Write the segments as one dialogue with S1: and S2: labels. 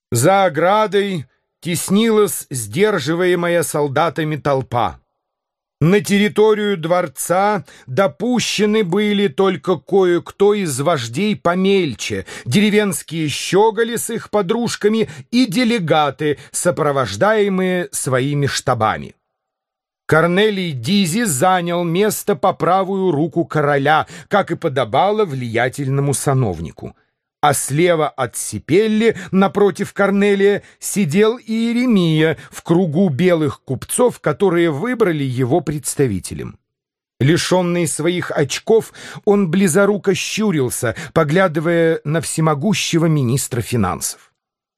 S1: За оградой теснилась сдерживаемая солдатами толпа. На территорию дворца допущены были только кое-кто из вождей помельче, деревенские щеголи с их подружками и делегаты, сопровождаемые своими штабами. Корнелий Дизи занял место по правую руку короля, как и подобало влиятельному сановнику. А слева от Сипелли, напротив Корнелия, сидел Иеремия в кругу белых купцов, которые выбрали его представителем. Лишенный своих очков, он близоруко щурился, поглядывая на всемогущего министра финансов.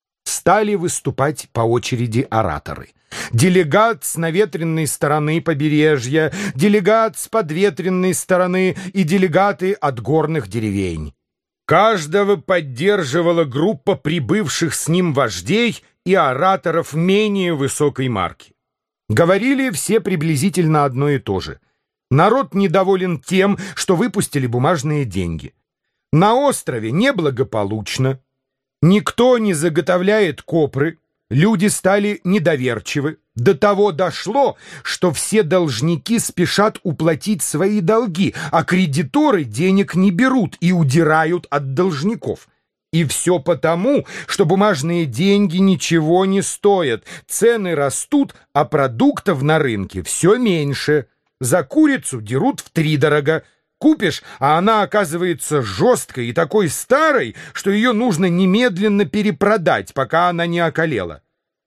S1: Стали выступать по очереди ораторы. Делегат с наветренной стороны побережья, делегат с подветренной стороны и делегаты от горных деревень. Каждого поддерживала группа прибывших с ним вождей и ораторов менее высокой марки. Говорили все приблизительно одно и то же. Народ недоволен тем, что выпустили бумажные деньги. На острове неблагополучно. Никто не заготовляет копры. Люди стали недоверчивы. До того дошло, что все должники спешат уплатить свои долги, а кредиторы денег не берут и удирают от должников. И все потому, что бумажные деньги ничего не стоят, цены растут, а продуктов на рынке все меньше. За курицу дерут втридорога. Купишь, а она оказывается жесткой и такой старой, что ее нужно немедленно перепродать, пока она не околела.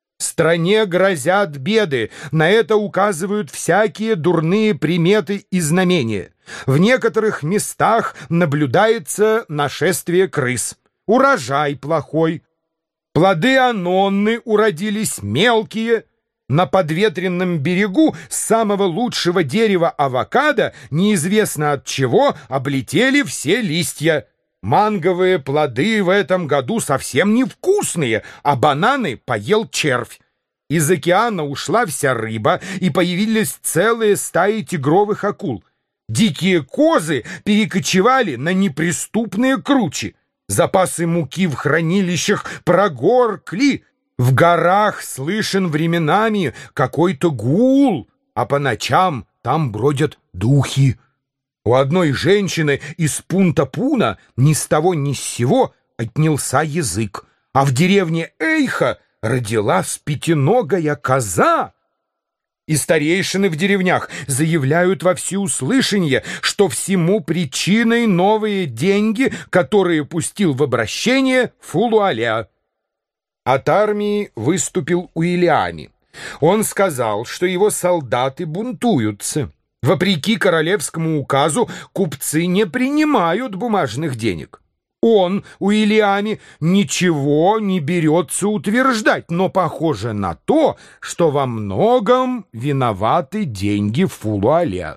S1: Стране грозят беды, на это указывают всякие дурные приметы и знамения. В некоторых местах наблюдается нашествие крыс, урожай плохой, плоды анонны уродились мелкие. На подветренном берегу с самого лучшего дерева авокадо неизвестно от чего облетели все листья. Манговые плоды в этом году совсем невкусные, а бананы поел червь. Из океана ушла вся рыба, и появились целые стаи тигровых акул. Дикие козы перекочевали на неприступные кручи. Запасы муки в хранилищах прогоркли. В горах слышен временами какой-то гул, а по ночам там бродят духи. У одной женщины из Пунта-Пуна ни с того ни с сего отнялся язык, а в деревне Эйха родилась пятиногая коза. И старейшины в деревнях заявляют во всеуслышание, что всему причиной новые деньги, которые пустил в обращение Фулуаля. От армии выступил Уильями. Он сказал, что его солдаты бунтуются. Вопреки королевскому указу, купцы не принимают бумажных денег. Он, Уильями, ничего не берется утверждать, но похоже на то, что во многом виноваты деньги Фулуаля.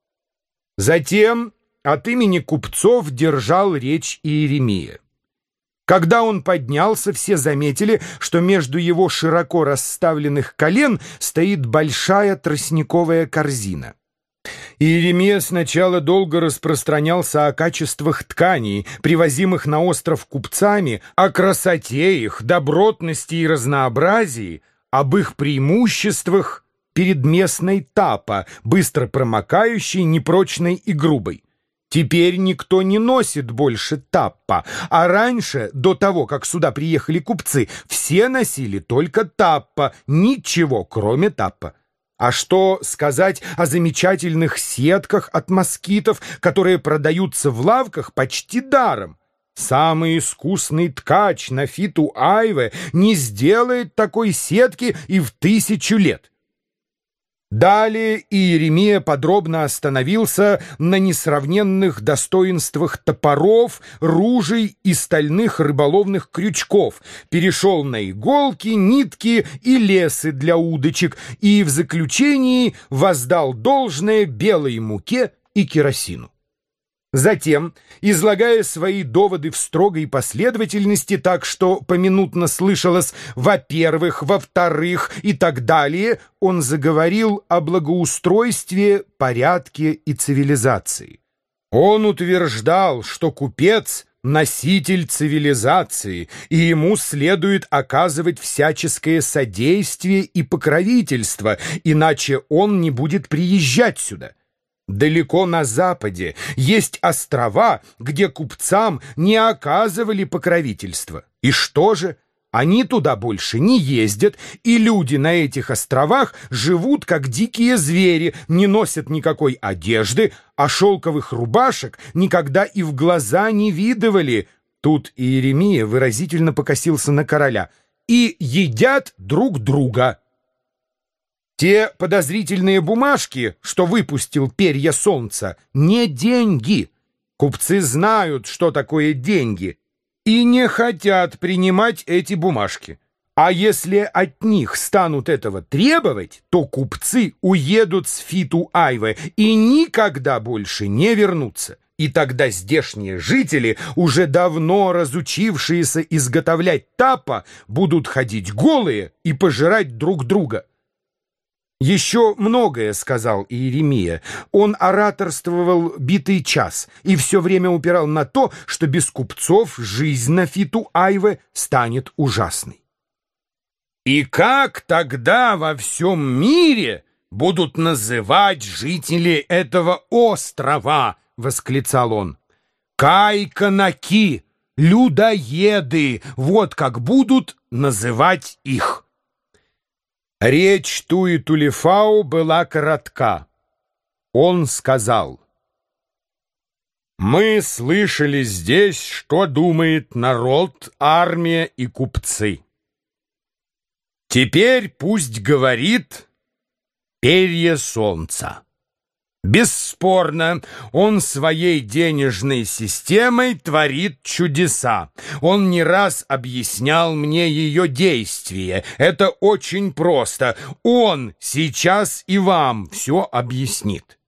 S1: Затем от имени купцов держал речь Иеремия. Когда он поднялся, все заметили, что между его широко расставленных колен стоит большая тростниковая корзина. Иеремия сначала долго распространялся о качествах тканей, привозимых на остров купцами, о красоте их, добротности и разнообразии, об их преимуществах перед местной тапа, быстро промокающей, непрочной и грубой. Теперь никто не носит больше таппа, а раньше, до того, как сюда приехали купцы, все носили только таппа, ничего, кроме таппа. А что сказать о замечательных сетках от москитов, которые продаются в лавках почти даром? Самый искусный ткач Нафиту Айве не сделает такой сетки и в 1000 лет. Далее Иеремия подробно остановился на несравненных достоинствах топоров, ружей и стальных рыболовных крючков, перешел на иголки, нитки и лесы для удочек и в заключении воздал должное белой муке и керосину. Затем, излагая свои доводы в строгой последовательности так, что поминутно слышалось «во-первых», «во-вторых» и так далее, он заговорил о благоустройстве, порядке и цивилизации. Он утверждал, что купец носитель цивилизации, и ему следует оказывать всяческое содействие и покровительство, иначе он не будет приезжать сюда. Далеко на западе есть острова, где купцам не оказывали покровительства. И что же? Они туда больше не ездят, и люди на этих островах живут как дикие звери, не носят никакой одежды, а шелковых рубашек никогда и в глаза не видывали. Тут Иеремия выразительно покосился на короля. И едят друг друга. Те подозрительные бумажки, что выпустил перья солнца, не деньги. Купцы знают, что такое деньги, и не хотят принимать эти бумажки. А если от них станут этого требовать, то купцы уедут с Фиту-Айве и никогда больше не вернутся. И тогда здешние жители, уже давно разучившиеся изготовлять тапа, будут ходить голые и пожирать друг друга. Еще многое сказал Иеремия. Он ораторствовал битый час и все время упирал на то, что без купцов жизнь на Фиту-Айве станет ужасной. «И как тогда во всем мире будут называть жителей этого острова?» — восклицал он. «Кай-канаки, людоеды, вот как будут называть их». Речь Туи-Тулифау была коротка. Он сказал: «Мы слышали здесь, что думает народ, армия и купцы. Теперь пусть говорит перья солнца. Бесспорно, он своей денежной системой творит чудеса. Он не раз объяснял мне ее действие. Это очень просто. Он сейчас и вам все объяснит».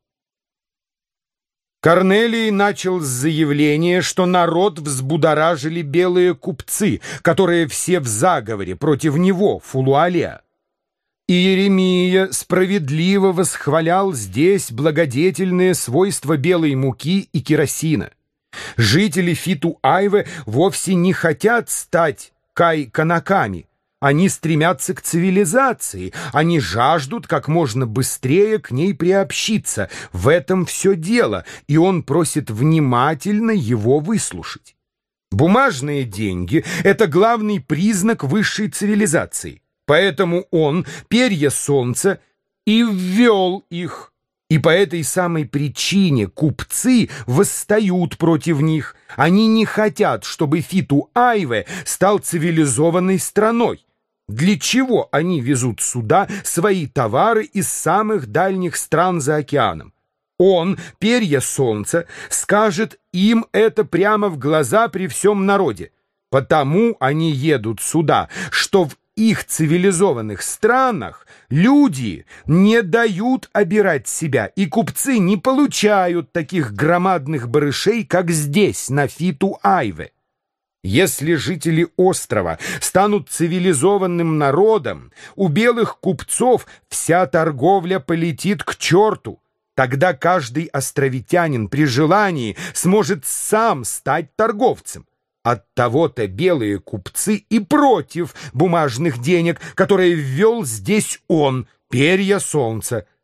S1: Корнелий начал с заявления, что народ взбудоражили белые купцы, которые все в заговоре против него, Фулуалеа. Иеремия справедливо восхвалял здесь благодетельные свойства белой муки и керосина. Жители Фиту-Айве вовсе не хотят стать кай-канаками. Они стремятся к цивилизации, они жаждут как можно быстрее к ней приобщиться. В этом все дело, и он просит внимательно его выслушать. Бумажные деньги — это главный признак высшей цивилизации. Поэтому он, перья солнца, и ввел их. И по этой самой причине купцы восстают против них. Они не хотят, чтобы Фиту-Айве стал цивилизованной страной. Для чего они везут сюда свои товары из самых дальних стран за океаном? Он, перья солнца, скажет им это прямо в глаза при всем народе. Потому они едут сюда, что в их цивилизованных странах люди не дают обирать себя, и купцы не получают таких громадных барышей, как здесь, на Фиту-Айве. Если жители острова станут цивилизованным народом, у белых купцов вся торговля полетит к черту. Тогда каждый островитянин при желании сможет сам стать торговцем. Оттого-то белые купцы и против бумажных денег, которые ввел здесь он, перья солнца.